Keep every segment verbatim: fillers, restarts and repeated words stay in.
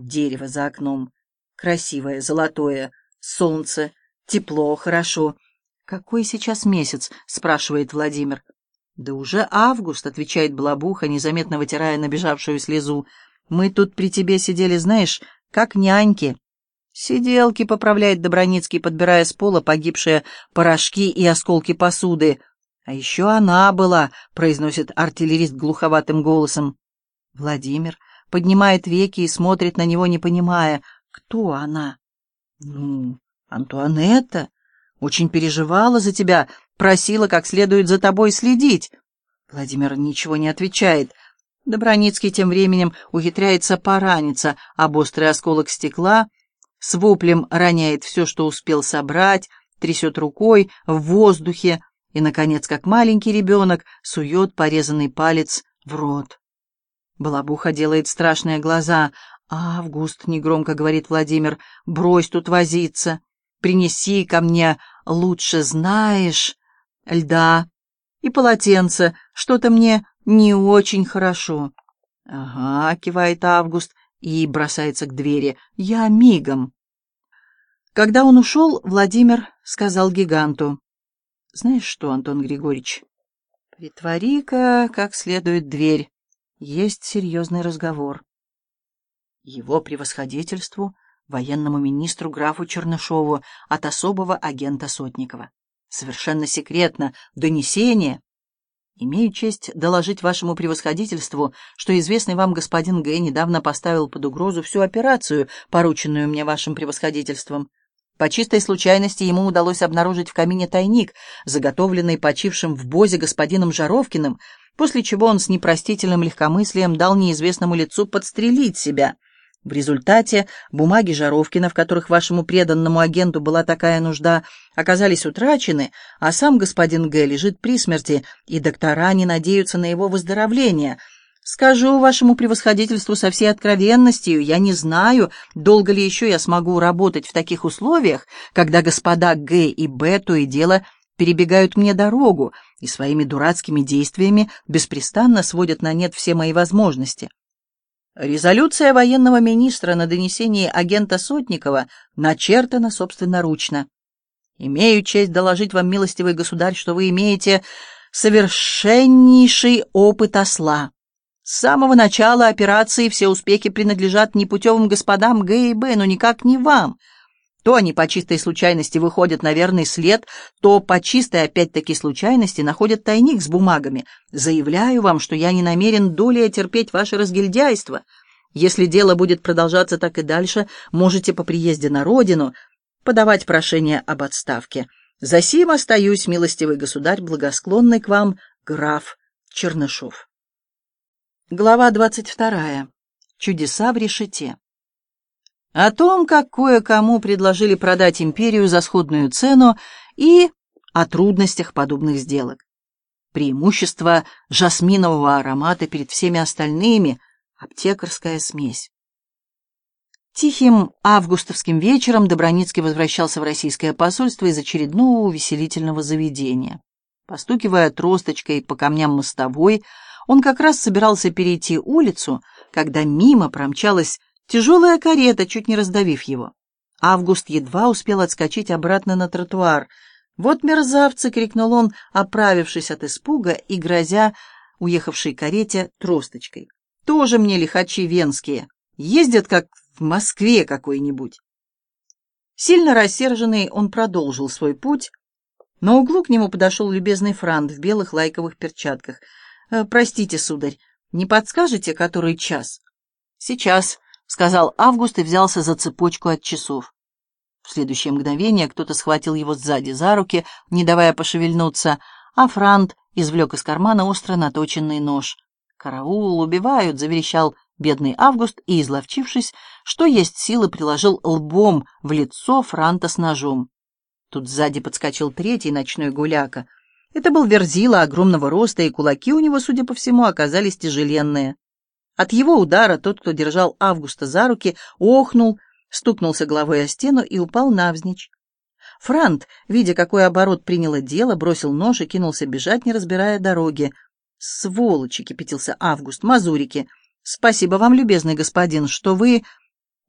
Дерево за окном. Красивое, золотое. Солнце. Тепло, хорошо. «Какой сейчас месяц?» — спрашивает Владимир. «Да уже август», — отвечает Балабуха, незаметно вытирая набежавшую слезу. «Мы тут при тебе сидели, знаешь, как няньки». «Сиделки», — поправляет Доброницкий, подбирая с пола погибшие порошки и осколки посуды. «А еще она была», — произносит артиллерист глуховатым голосом. Владимир поднимает веки и смотрит на него, не понимая, кто она. «Ну, Антуанетта. Очень переживала за тебя, просила как следует за тобой следить». Владимир ничего не отвечает. Доброницкий тем временем ухитряется пораниться об острый осколок стекла, с воплем роняет все, что успел собрать, трясет рукой в воздухе и, наконец, как маленький ребенок, сует порезанный палец в рот. Балабуха делает страшные глаза. «Август», — негромко говорит Владимир, — «брось тут возиться. Принеси ко мне, лучше знаешь, льда и полотенце. Что-то мне не очень хорошо». «Ага», — кивает Август и бросается к двери. «Я мигом». Когда он ушел, Владимир сказал гиганту: «Знаешь что, Антон Григорьевич, притвори-ка как следует дверь. Есть серьезный разговор». Его превосходительству, военному министру графу Чернышову, от особого агента Сотникова. Совершенно секретно. Донесение. Имею честь доложить вашему превосходительству, что известный вам господин Г. недавно поставил под угрозу всю операцию, порученную мне вашим превосходительством. По чистой случайности ему удалось обнаружить в камине тайник, заготовленный почившим в Бозе господином Жаровкиным, после чего он с непростительным легкомыслием дал неизвестному лицу подстрелить себя. В результате бумаги Жаровкина, в которых вашему преданному агенту была такая нужда, оказались утрачены, а сам господин Г. лежит при смерти, и доктора не надеются на его выздоровление. Скажу вашему превосходительству со всей откровенностью, я не знаю, долго ли еще я смогу работать в таких условиях, когда господа Г. и Б. то и дело перебегают мне дорогу и своими дурацкими действиями беспрестанно сводят на нет все мои возможности. Резолюция военного министра на донесении агента Сотникова начертана собственноручно. Имею честь доложить вам, милостивый государь, что вы имеете совершеннейший опыт осла. С самого начала операции все успехи принадлежат непутевым господам Г и Б, но никак не вам. То они по чистой случайности выходят на верный след, то по чистой опять-таки случайности находят тайник с бумагами. Заявляю вам, что я не намерен долее терпеть ваше разгильдяйство. Если дело будет продолжаться так и дальше, можете по приезде на родину подавать прошение об отставке. Засим остаюсь, милостивый государь, благосклонный к вам граф Чернышов». Глава двадцать вторая. Чудеса в решете. О том, как кое-кому предложили продать империю за сходную цену, и о трудностях подобных сделок. Преимущество жасминового аромата перед всеми остальными — аптекарская смесь. Тихим августовским вечером Доброницкий возвращался в российское посольство из очередного увеселительного заведения. Постукивая тросточкой по камням мостовой, он как раз собирался перейти улицу, когда мимо промчалась тяжелая карета, чуть не раздавив его. Август едва успел отскочить обратно на тротуар. «Вот мерзавцы!» — крикнул он, оправившись от испуга и грозя уехавшей карете тросточкой. «Тоже мне лихачи венские! Ездят, как в Москве какой-нибудь!» Сильно рассерженный, он продолжил свой путь. На углу к нему подошел любезный франт в белых лайковых перчатках. «Э, «Простите, сударь, не подскажете, который час?» «Сейчас», — сказал Август и взялся за цепочку от часов. В следующее мгновение кто-то схватил его сзади за руки, не давая пошевельнуться, а франт извлек из кармана остро наточенный нож. «Караул, убивают!» — заверещал бедный Август и, изловчившись, что есть силы, приложил лбом в лицо франта с ножом. Тут сзади подскочил третий ночной гуляка. Это был Верзила огромного роста, и кулаки у него, судя по всему, оказались тяжеленные. От его удара тот, кто держал Августа за руки, охнул, стукнулся головой о стену и упал навзничь. Франт, видя, какой оборот приняло дело, бросил нож и кинулся бежать, не разбирая дороги. «Сволочи!» — кипятился Август. «Мазурики! Спасибо вам, любезный господин, что вы...»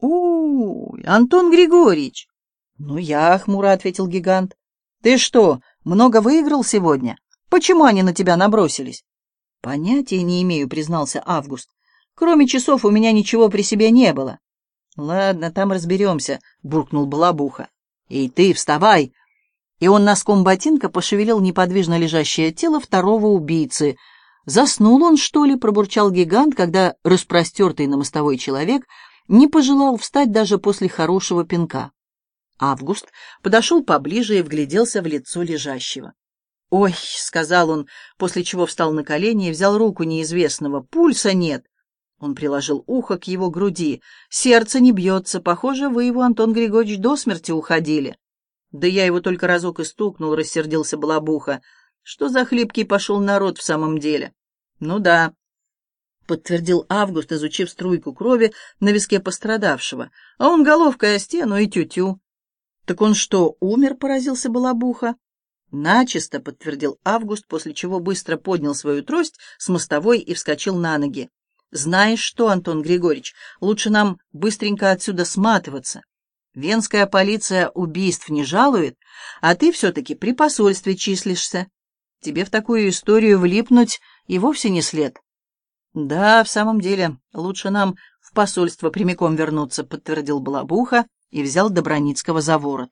«Ой, Антон Григорьевич!» «Ну, я», — хмуро ответил гигант. «Ты что, много выиграл сегодня? Почему они на тебя набросились?» «Понятия не имею», — признался Август. «Кроме часов у меня ничего при себе не было». «Ладно, там разберемся», — буркнул Балабуха. «Эй, ты, вставай!» И он носком ботинка пошевелил неподвижно лежащее тело второго убийцы. «Заснул он, что ли?» — пробурчал гигант, когда распростертый на мостовой человек не пожелал встать даже после хорошего пинка. Август подошел поближе и вгляделся в лицо лежащего. «Ой», — сказал он, после чего встал на колени и взял руку неизвестного. «Пульса нет». Он приложил ухо к его груди. «Сердце не бьется. Похоже, вы его, Антон Григорьевич, до смерти уходили». «Да я его только разок и стукнул», — рассердился Балабуха. «Что за хлипкий пошел народ в самом деле?» «Ну да», — подтвердил Август, изучив струйку крови на виске пострадавшего. «А он головкой о стену и тю-тю». «Так он что, умер?» — поразился Балабуха. «Начисто», — подтвердил Август, после чего быстро поднял свою трость с мостовой и вскочил на ноги. «Знаешь что, Антон Григорьевич, лучше нам быстренько отсюда сматываться. Венская полиция убийств не жалует, а ты все-таки при посольстве числишься. Тебе в такую историю влипнуть и вовсе не след». «Да, в самом деле, лучше нам в посольство прямиком вернуться», — подтвердил Балабуха и взял Доброницкого за ворот.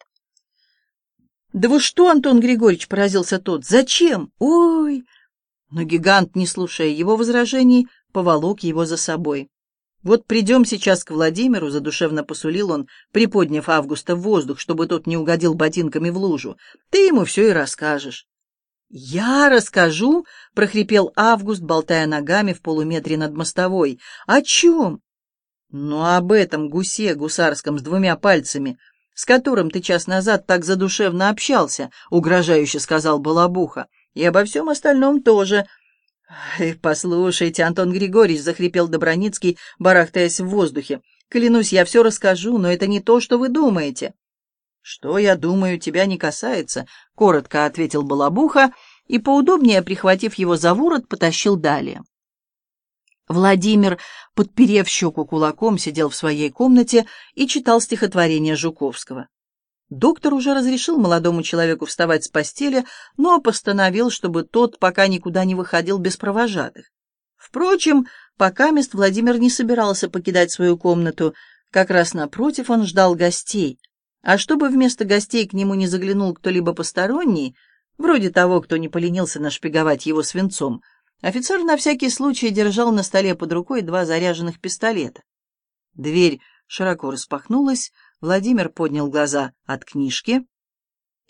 «Да вы что, Антон Григорьевич?» — поразился тот. «Зачем? Ой!» Но гигант, не слушая его возражений, поволок его за собой. «Вот придем сейчас к Владимиру», — задушевно посулил он, приподняв Августа в воздух, чтобы тот не угодил ботинками в лужу. «Ты ему все и расскажешь». «Я расскажу?» — прохрипел Август, болтая ногами в полуметре над мостовой. «О чем?» «Ну, об этом гусе гусарском с двумя пальцами, с которым ты час назад так задушевно общался», — угрожающе сказал Балабуха. «И обо всем остальном тоже». «Ай, послушайте, Антон Григорьевич», — захрипел Доброницкий, барахтаясь в воздухе. «Клянусь, я все расскажу, но это не то, что вы думаете». «Что я думаю, тебя не касается», — коротко ответил Балабуха и, поудобнее прихватив его за ворот, потащил далее. Владимир, подперев щеку кулаком, сидел в своей комнате и читал стихотворение Жуковского. Доктор уже разрешил молодому человеку вставать с постели, но постановил, чтобы тот пока никуда не выходил без провожатых. Впрочем, покамест Владимир не собирался покидать свою комнату, как раз напротив он ждал гостей. А чтобы вместо гостей к нему не заглянул кто-либо посторонний, вроде того, кто не поленился нашпиговать его свинцом, офицер на всякий случай держал на столе под рукой два заряженных пистолета. Дверь широко распахнулась, Владимир поднял глаза от книжки